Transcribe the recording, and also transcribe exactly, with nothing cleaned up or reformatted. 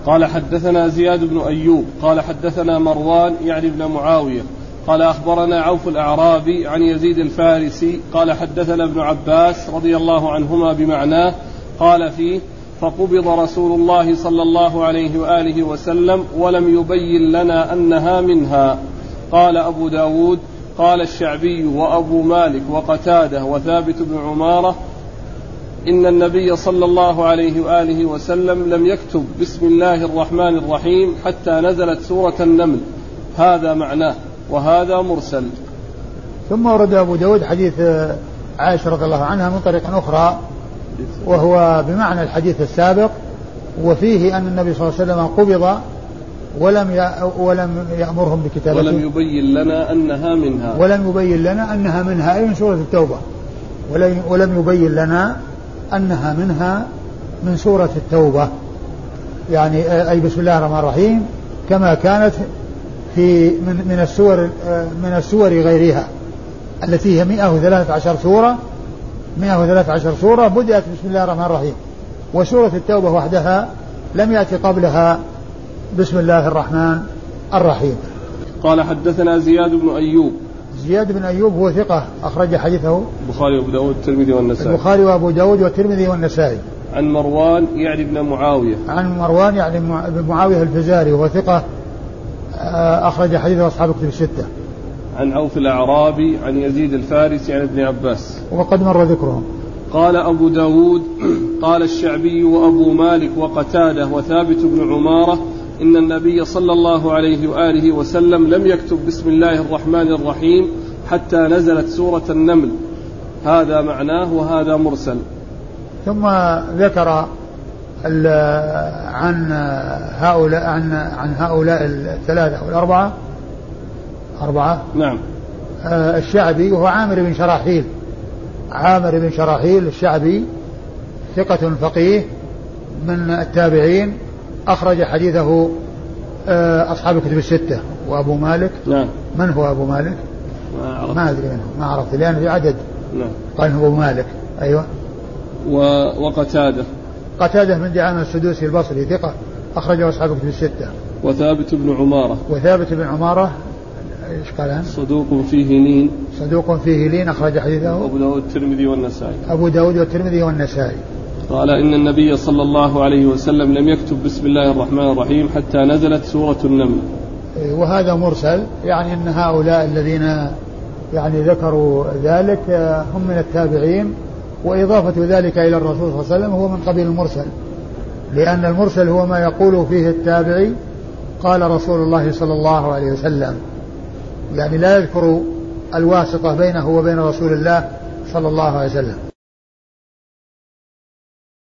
قال حدثنا زياد بن أيوب قال حدثنا مروان يعني ابن معاوية قال أخبرنا عوف الأعرابي عن يزيد الفارسي قال حدثنا ابن عباس رضي الله عنهما بمعناه قال فيه فقبض رسول الله صلى الله عليه وآله وسلم ولم يبين لنا أنها منها. قال أبو داود قال الشعبي وأبو مالك وقتادة وثابت بن عمارة إن النبي صلى الله عليه وآله وسلم لم يكتب بسم الله الرحمن الرحيم حتى نزلت سورة النمل، هذا معناه وهذا مرسل. ثم ورد أبو داود حديث عائشة رضي الله عنها من طريق أخرى وهو بمعنى الحديث السابق، وفيه أن النبي صلى الله عليه وسلم قبض ولم ولم يأمرهم بكتابته ولم يبين لنا أنها منها ولم يبين لنا أنها منها أي من سورة التوبة، ولم يبين لنا أنها منها من سورة التوبة، يعني أي بسم الله الرحمن الرحيم كما كانت في من من السور من السور غيرها التي هي مئة وثلاثة عشر سورة مئة وثلاثة عشر سورة بدأت بسم الله الرحمن الرحيم، وسورة التوبة وحدها لم يأتي قبلها بسم الله الرحمن الرحيم. قال حدثنا زياد بن أيوب. زياد بن أيوب هو ثقة أخرج حديثه البخاري وأبو داود والترمذي والنسائي. البخاري وأبو داود والترمذي والنسائي. عن مروان يعني ابن معاوية. عن مروان يعني ابن معاوية الفزاري وهو ثقة أخرج حديثه أصحاب الكتب الستة. عن عوف الأعرابي عن يزيد الفارسي عن ابن عباس وقد مر ذكرهم. قال أبو داود قال الشعبي وأبو مالك وقتادة وثابت بن عمارة إن النبي صلى الله عليه وآله وسلم لم يكتب بسم الله الرحمن الرحيم حتى نزلت سورة النمل، هذا معناه وهذا مرسل. ثم ذكر عن هؤلاء عن عن هؤلاء الثلاثة أو الأربعة أربعة نعم الشعبي وهو عامر بن شراحيل عامر بن شراحيل الشعبي ثقة فقيه من التابعين أخرج حديثه أصحاب الكتب الستة. وأبو مالك نعم. من هو أبو مالك؟ ما, ما أدري منه ما عرفت لأن في عدد. نعم. قال هو أبو مالك. أيوة. وقتادة قتادة من دعامة السدوسي البصري ثقة أخرجه أصحاب الكتب الستة. وثابت بن عمارة وثابت بن عمارة إيش قال؟ صدوق فيه لين صدوق فيه لين أخرج حديثه أبو داود والترمذي والنسائي. أبو داود والترمذي والنسائي. قال إن النبي صلى الله عليه وسلم لم يكتب بسم الله الرحمن الرحيم حتى نزلت سورة النمل. وهذا مرسل، يعني أن هؤلاء الذين يعني ذكروا ذلك هم من التابعين، وإضافة ذلك إلى الرسول صلى الله عليه وسلم هو من قبيل المرسل، لأن المرسل هو ما يقول فيه التابعي قال رسول الله صلى الله عليه وسلم، يعني لا يذكر الواسطة بينه وبين رسول الله صلى الله عليه وسلم.